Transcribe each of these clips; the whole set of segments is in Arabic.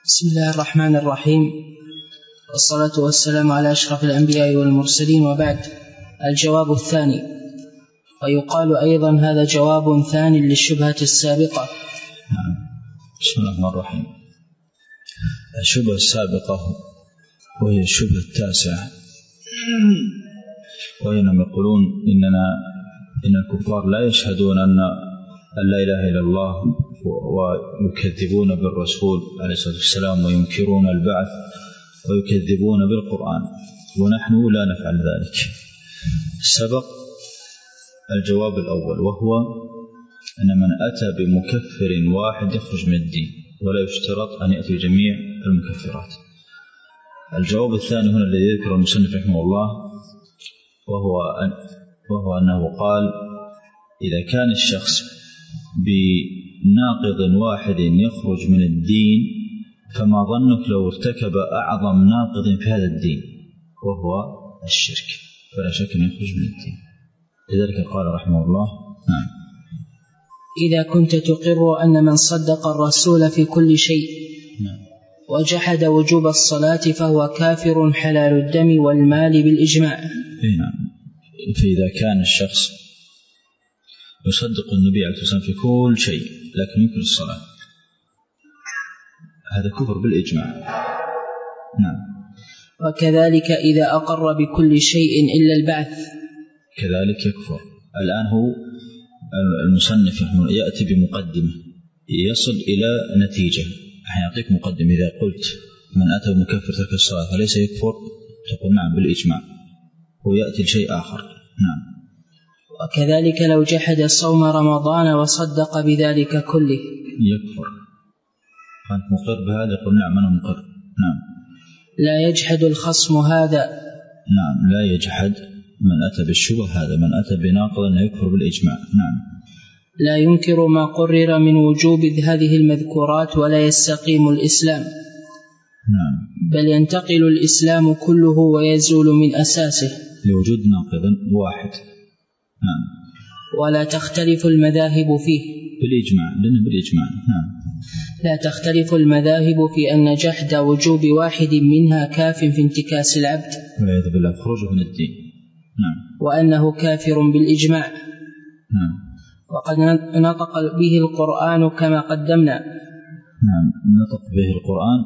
بسم الله الرحمن الرحيم، والصلاة والسلام على أشرف الأنبياء والمرسلين، وبعد. الجواب الثاني، ويقال أيضا هذا جواب ثاني للشبهة السابقة. بسم الله الرحمن الرحيم. الشبهة السابقة وهي الشبهة التاسعة، وهي أنهم يقولون إن الكفار لا يشهدون أن لا إله إلا الله، ويكذبون بالرسول عليه الصلاة والسلام، وينكرون البعث، ويكذبون بالقرآن، ونحن لا نفعل ذلك. سبق الجواب الأول، وهو أن من أتى بمكفر واحد يخرج من الدين، ولا يشترط أن يأتي جميع المكفرات. الجواب الثاني هنا الذي يذكر المصنف رحمه الله، وهو أنه قال: إذا كان الشخص بناقض واحد يخرج من الدين، فما ظنك لو ارتكب أعظم ناقض في هذا الدين وهو الشرك، فلا شك أن يخرج من الدين. لذلك قال رحمه الله: نعم. إذا كنت تقر أن من صدق الرسول في كل شيء، نعم، وجحد وجوب الصلاة فهو كافر حلال الدم والمال بالإجماع. نعم. فإذا كان الشخص يصدق النبي عليه الصلاة والسلام في كل شيء لكن ينكر الصلاة، هذا كفر بالإجماع. نعم. وكذلك إذا أقر بكل شيء إلا البعث، كذلك يكفر. الآن هو المصنف يأتي بمقدمة يصل إلى نتيجة. يعطيك مقدمة: إذا قلت من أتى بمكفر ترك الصلاة فليس يكفر، تقول نعم بالإجماع، ويأتي لشيء آخر. نعم. وكذلك لو جحد صوم رمضان وصدق بذلك كله يكفر. أنت مقر بهذا؟ يقول نعم أنا مقر. نعم. لا يجحد الخصم هذا. نعم، لا يجحد من أتى بالشبه هذا، من أتى بناقض أنه يكفر بالإجماع. نعم. لا ينكر ما قرر من وجوب هذه المذكورات ولا يستقيم الإسلام. نعم. بل ينتقل الإسلام كله ويزول من أساسه لوجود ناقض واحد. نعم. ولا تختلف المذاهب فيه بالإجماع، لأنه بالإجماع. نعم. لا تختلف المذاهب في أن جحد وجوب واحد منها كاف في انتكاس العبد والعياذ بالله، خروجه من الدين. نعم. وأنه كافر بالإجماع. نعم. وقد نطق به القرآن كما قدمنا. نعم، نطق به القرآن.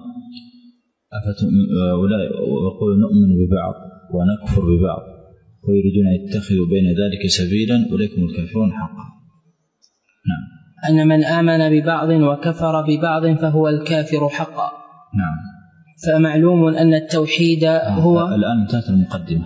ويقول نؤمن ببعض ونكفر ببعض، ويريدون أن يتخذوا بين ذلك سبيلا، أولئكم الكافرون حقا. نعم. أن من آمن ببعض وكفر ببعض فهو الكافر حقا. نعم. فمعلوم أن التوحيد هو. الآن انتهت المقدمة.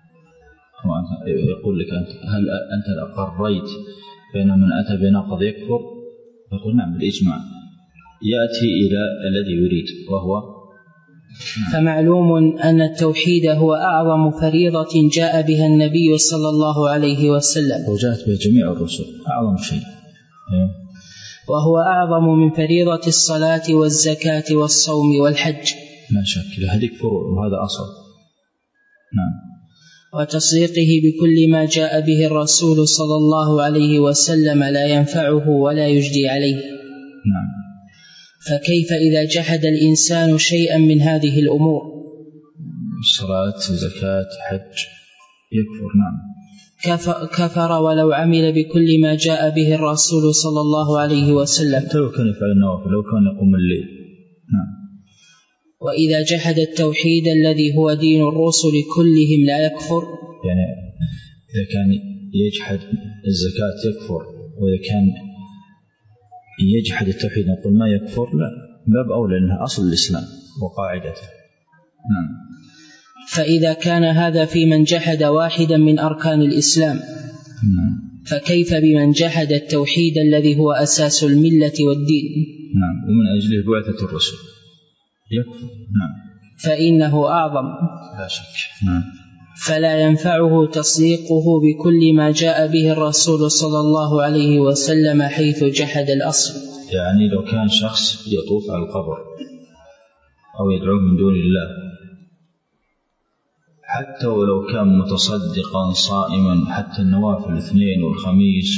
يقول لك: هل أنت أقريت بأن من أتى بناقض يكفر؟ يقول نعم بالإجماع. يأتي إلى الذي يريد وهو. فمعلوم أن التوحيد هو أعظم فريضة جاء بها النبي صلى الله عليه وسلم، وجاءت به جميع الرسل، أعظم شيء. وهو أعظم من فريضة الصلاة والزكاة والصوم والحج. لا شك، هذه فروع وهذا أصل. نعم. وتصديقه بكل ما جاء به الرسول صلى الله عليه وسلم لا ينفعه ولا يجدي عليه. نعم. فكيف إذا جحد الإنسان شيئا من هذه الأمور؟ الصلاة، زكاة، حج، يكفر. نعم. كفر ولو عمل بكل ما جاء به الرسول صلى الله عليه وسلم، لو كان يفعل النوافل، لو كان يقوم الليل. نعم. وإذا جحد التوحيد الذي هو دين الرسل كلهم لا يكفر. يعني إذا كان يجحد الزكاة يكفر، وإذا كان يجحد التوحيد نقول ما يكفر؟ لا، باب أولى، لأنها أصل الإسلام وقاعدته. نعم. فإذا كان هذا في من جحد واحدا من أركان الإسلام، فكيف بمن جحد التوحيد الذي هو أساس الملة والدين؟ نعم. ومن أجله بعثة الرسل يكفر. نعم. فإنه أعظم. لا شك. نعم. فلا ينفعه تصديقه بكل ما جاء به الرسول صلى الله عليه وسلم حيث جحد الأصل. يعني لو كان شخص يطوف على القبر أو يدعوه من دون الله، حتى ولو كان متصدقا صائما حتى النوافل الاثنين والخميس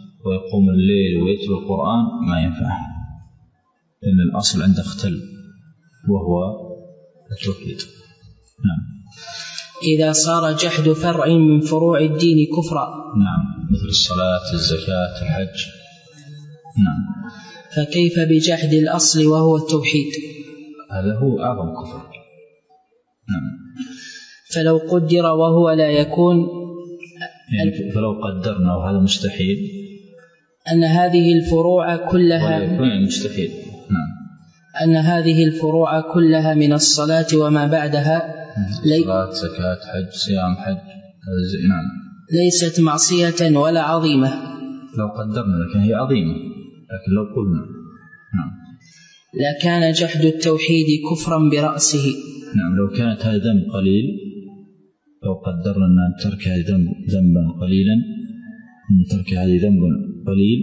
ويقوم الليل ويتلو القرآن، ما ينفع، لأن الأصل عنده اختل. وهو التوحيد. نعم. إذا صار جحد فرع من فروع الدين كفرا. نعم، مثل الصلاة، الزكاة، الحج. نعم. فكيف بجحد الأصل وهو التوحيد؟ هذا هو أعظم كفر. نعم. فلو قدر وهو لا يكون، يعني فلو قدرنا وهذا مستحيل، أن هذه الفروع كلها ولا يكون مستحيل. نعم. أن هذه الفروع كلها من الصلاة وما بعدها صلاة، زكاة، حج، صيام، حج. نعم. ليست معصية ولا عظيمة. لو قدرنا لكن هي عظيمة، لكن لو قلنا نعم لكان جحد التوحيد كفرا برأسه. نعم. لو كانت هذا ذنب قليل، لو قدرنا أن ترك هذا ذنبا قليلا، أن ترك هذا ذنب قليل،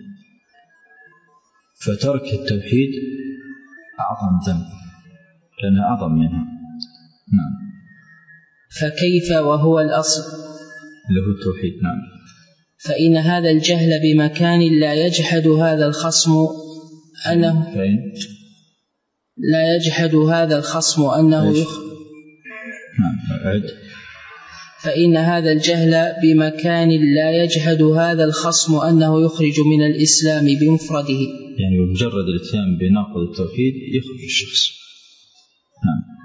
فترك التوحيد أعظم ذنب لأنها أعظم منها. نعم. فكيف وهو الأصل له التوحيد؟ نعم. فإن هذا الجهل بمكان لا يجحد هذا الخصم أنه لا يجحد هذا الخصم أنه نعم. أعد. فإن هذا الجهل بمكان لا يجحد هذا الخصم أنه يخرج من الإسلام بمفرده. يعني بمجرد الاتيان بناقض التوحيد يخرج الشخص. نعم.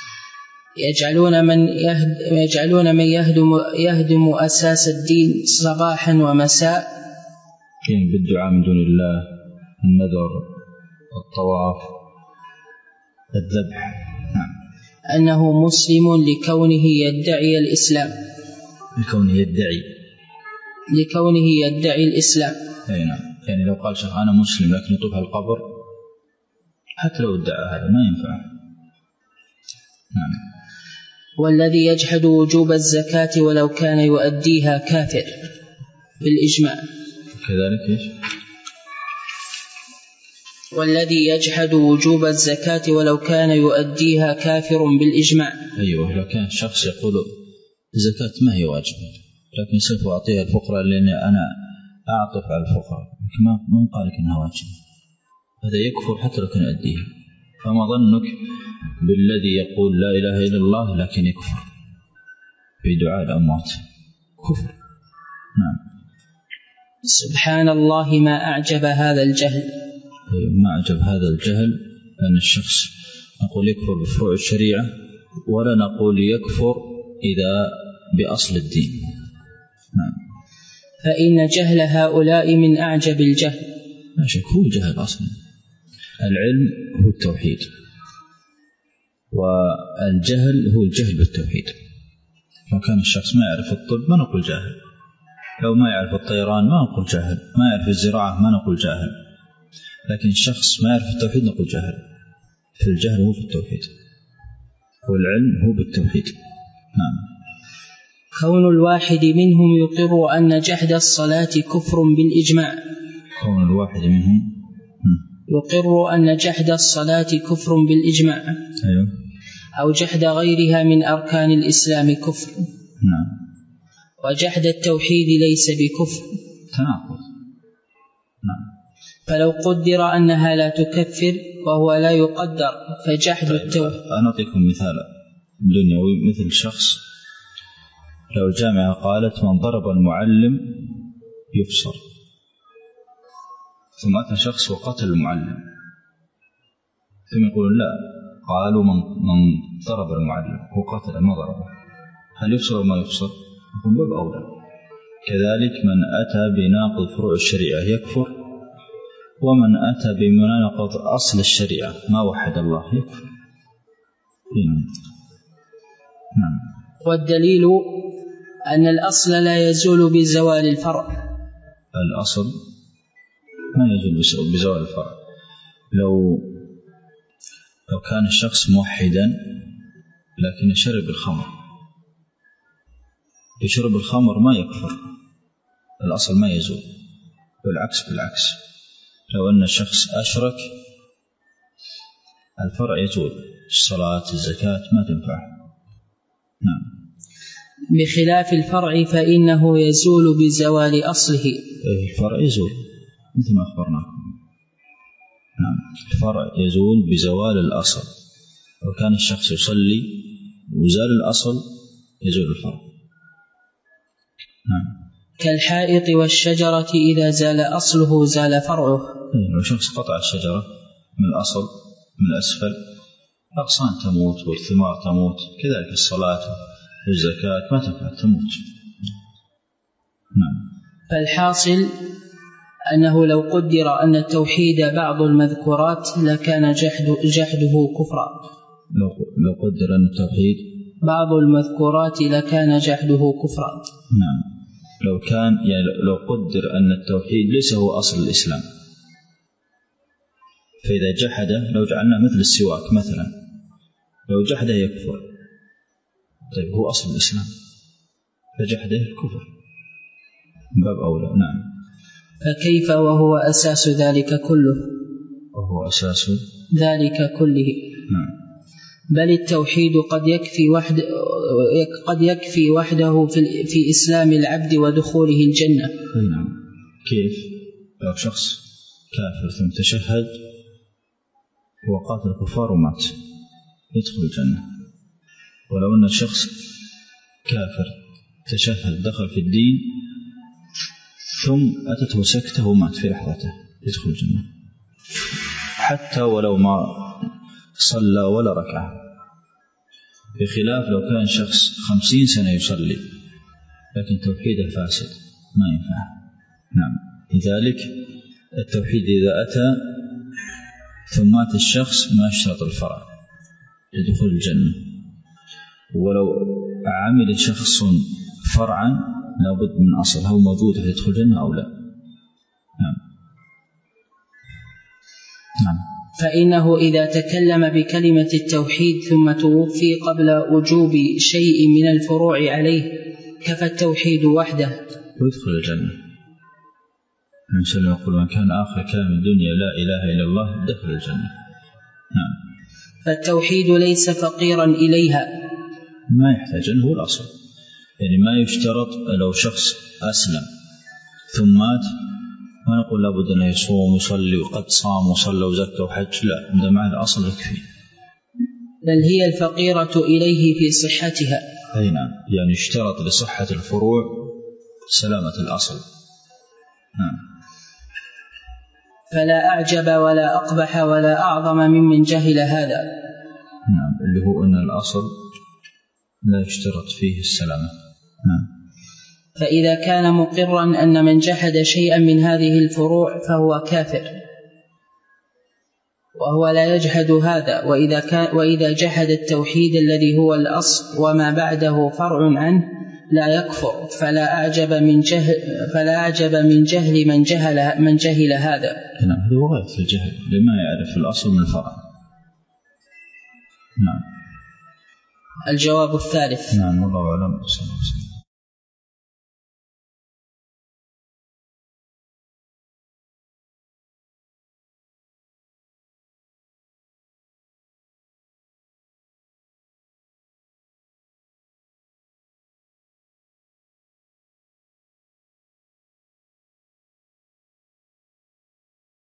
يجعلون من يهدم أساس الدين صباحا ومساء، يعني بالدعاء من دون الله، النذر، الطواف، الذبح. نعم. أنه مسلم لكونه يدعي الإسلام، لكونه يدعي الإسلام. أي نعم. يعني لو قال شيخ أنا مسلم لكن يطوف على القبر، حتى لو ادعى هذا ما ينفع. نعم. والذي يجحد وجوب الزكاة ولو كان يؤديها كافر بالإجماع. كذلك إيش؟ والذي يجحد وجوب الزكاة ولو كان يؤديها كافر بالإجماع. أيوة. لو كان شخص يقول الزكاة ما هي واجبة لكن سوف أعطيها الفقراء لأني أنا أعطف على الفقراء، ما قال لك أنها واجبة، هذا يكفر حتى لو كان يؤديها. فما ظنك بالذي يقول لا إله إلا الله لكن يكفر بدعاء الأموات؟ كفر. نعم. سبحان الله ما أعجب هذا الجهل. ما أعجب هذا الجهل أن الشخص نقول يكفر بفروع الشريعة ولا نقول يكفر إذا بأصل الدين. نعم. فإن جهل هؤلاء من أعجب الجهل. لا شك هو الجهل أصلا. العلم هو التوحيد، والجهل هو الجهل بالتوحيد. لو كان الشخص ما يعرف الطب ما نقول جاهل، لو ما يعرف الطيران ما نقول جاهل، ما يعرف الزراعة ما نقول جاهل، لكن الشخص ما يعرف التوحيد نقول جاهل. فالجهل هو في التوحيد والعلم هو بالتوحيد. نعم. كون الواحد منهم يقر أن جحد الصلاة كفر بالإجماع. كون الواحد منهم يقر أن جحد الصلاة كفر بالإجماع. أيوه. أو جحد غيرها من أركان الإسلام كفر. نعم. وجحد التوحيد ليس بكفر. تناقض. نعم. فلو قدر أنها لا تكفر وهو لا يقدر فجحد التوحيد. أنا أعطيكم مثال دنيوي. مثل شخص لو الجامعة قالت من ضرب المعلم يفصل، ثم أتى شخص وقتل المعلم، ثم يقولون لا قالوا من ضرب المعلم وقتل ما ضربه، هل يفصل أو ما يفصل؟ يقول باب أولى. كذلك من أتى بناقض فروع الشريعة يكفر، ومن أتى بمناقض أصل الشريعة ما وحد الله يكفر. نعم. والدليل أن الأصل لا يزول بزوال الفرع. الأصل ما يزول بزوال الفرع. لو كان الشخص موحدا لكن شرب الخمر، يشرب الخمر ما يكفر، الأصل ما يزول. بالعكس لو أن الشخص أشرك الفرع يزول، الصلاة الزكاة ما تنفع. نعم. بخلاف الفرع فإنه يزول بزوال أصله. الفرع يزول مثل ما أخبرناكم. نعم. الفرع يزول بزوال الأصل. لو كان الشخص يصلي وزال الأصل يزول الفرع. نعم. كالحائط والشجرة إذا زال أصله زال فرعه. لو شخص قطع الشجرة من الأصل من الأسفل الأغصان تموت والثمار تموت، كذلك الصلاة والزكاة ما تنفع تموت. نعم. فالحاصل أنه لو قدر أن التوحيد بعض المذكورات لكان جحده كفرا. لو قدر أن التوحيد بعض المذكورات لكان جحده كفرا. نعم. لو كان يعني لو قدر أن التوحيد ليس هو أصل الإسلام، فإذا جحده لو جعلناه مثل السواك مثلا، لو جحده يكفر. طيب هو أصل الإسلام فجحده الكفر باب أولى. نعم. فكيف وهو أساس ذلك كله؟ وهو أساس ذلك كله. نعم. بل التوحيد قد يكفي وحده في إسلام العبد ودخوله الجنة. نعم. كيف؟ لو شخص كافر ثم تشهد وقاتل الكفار ومات يدخل الجنة. ولو أن الشخص كافر تشهد دخل في الدين ثم أتته سكته ومات في لحظته يدخل الجنة، حتى ولو ما صلى ولا ركعة. بخلاف لو كان شخص 50 سنة يصلي لكن توحيده فاسد ما ينفع. نعم. لذلك التوحيد إذا أتى ثم مات الشخص ما يشترط الفرع لدخول الجنة. ولو عمل شخص فرعا لابد من أصل هو موجود يدخل الجنة أو لا. نعم. نعم. فإنه إذا تكلم بكلمة التوحيد ثم توفي قبل وجوب شيء من الفروع عليه كفى التوحيد وحده ويدخل الجنة. النبي صلى الله عليه وسلم يقول من كان آخر كلام الدنيا لا إله إلا الله دخل الجنة. نعم. فالتوحيد ليس فقيرا إليها، ما يحتاج أنه هو الأصل. يعني ما يشترط لو شخص أسلم ثم مات ما نقول لابد أن يصوم ويصلي وقد صام وصلى وزكى وحج، لا، هذا مع الأصل يكفي. بل هي الفقيرة إليه في صحتها. أي نعم. يعني يشترط لصحة الفروع سلامة الأصل. نعم. فلا أعجب ولا أقبح ولا أعظم ممن جهل هذا. نعم. اللي هو أن الأصل لا يشترط فيه السلامة. نعم. فإذا كان مقرا أن من جحد شيئا من هذه الفروع فهو كافر، وهو لا يجحد هذا. وإذا جحد التوحيد الذي هو الأصل وما بعده فرع عنه لا يكفر. فلا أعجب من جهل من جهل هذا. نعم. هذا هو غاية الجهل لما يعرف الأصل من الفرع. نعم. الجواب الثالث. نعم. والله أعلم.